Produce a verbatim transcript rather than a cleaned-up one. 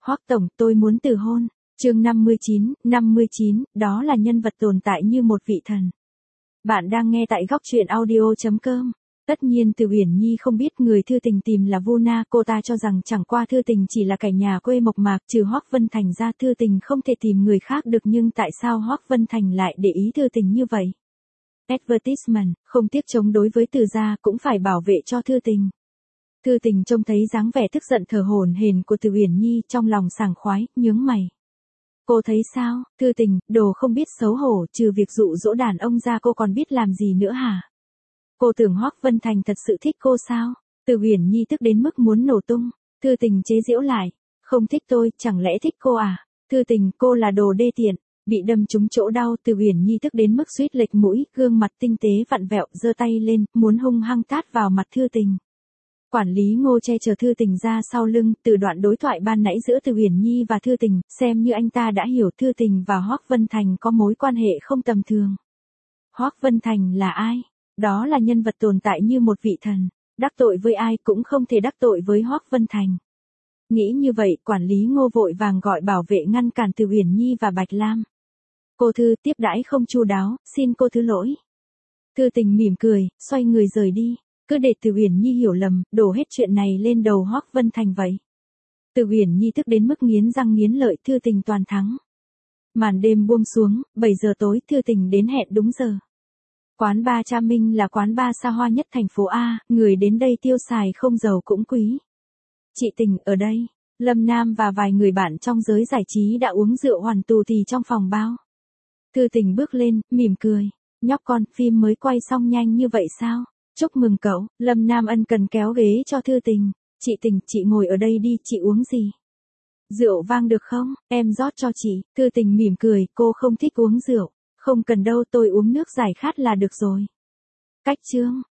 Hoắc tổng, tôi muốn từ hôn. Chương năm mươi chín, năm mươi chín, đó là nhân vật tồn tại như một vị thần. Bạn đang nghe tại góc truyện audio chấm com. Tất nhiên Từ Uyển Nhi không biết người Thư Tình tìm là Vu Na, cô ta cho rằng chẳng qua Thư Tình chỉ là kẻ nhà quê mộc mạc, trừ Hoắc Vân Thành ra Thư Tình không thể tìm người khác được, nhưng tại sao Hoắc Vân Thành lại để ý Thư Tình như vậy? Advertisement, không tiếc chống đối với Từ gia cũng phải bảo vệ cho Thư Tình. Thư Tình trông thấy dáng vẻ tức giận thở hổn hển của Từ Uyển Nhi, trong lòng sảng khoái, nhướng mày. Cô thấy sao, Thư Tình, đồ không biết xấu hổ, trừ việc dụ dỗ đàn ông ra cô còn biết làm gì nữa hả? Cô tưởng Hoắc Vân Thành thật sự thích cô sao? Từ Uyển Nhi tức đến mức muốn nổ tung. Thư Tình chế giễu lại, không thích tôi, chẳng lẽ thích cô à? Thư Tình, cô là đồ đê tiện. Bị đâm trúng chỗ đau, Từ Uyển Nhi tức đến mức suýt lệch mũi, gương mặt tinh tế vặn vẹo, giơ tay lên, muốn hung hăng tát vào mặt Thư Tình. Quản lý Ngô che chở Thư Tình ra sau lưng, từ đoạn đối thoại ban nãy giữa Từ Uyển Nhi và Thư Tình, xem như anh ta đã hiểu Thư Tình và Hoắc Vân Thành có mối quan hệ không tầm thường. Hoắc Vân Thành là ai? Đó là nhân vật tồn tại như một vị thần, đắc tội với ai cũng không thể đắc tội với Hoắc Vân Thành. Nghĩ như vậy, quản lý Ngô vội vàng gọi bảo vệ ngăn cản Từ Uyển Nhi và Bạch Lam. Cô Thư, tiếp đãi không chu đáo, xin cô thứ lỗi. Thư Tình mỉm cười, xoay người rời đi. Cứ để Từ Uyển Nhi hiểu lầm, đổ hết chuyện này lên đầu Hoắc Vân Thành vậy. Từ Uyển Nhi tức đến mức nghiến răng nghiến lợi, Thư Tình toàn thắng. Màn đêm buông xuống, bảy giờ tối, Thư Tình đến hẹn đúng giờ. Quán bar Cha Minh là quán bar xa hoa nhất thành phố A, người đến đây tiêu xài không giàu cũng quý. Chị Tình ở đây, Lâm Nam và vài người bạn trong giới giải trí đã uống rượu hoàn tù thì trong phòng bao. Thư Tình bước lên, mỉm cười, nhóc con, phim mới quay xong nhanh như vậy sao? Chúc mừng cậu. Lâm Nam ân cần kéo ghế cho Thư Tình. Chị Tình, chị ngồi ở đây đi, chị uống gì? Rượu vang được không? Em rót cho chị. Thư Tình mỉm cười, cô không thích uống rượu. Không cần đâu, tôi uống nước giải khát là được rồi. Cách chương.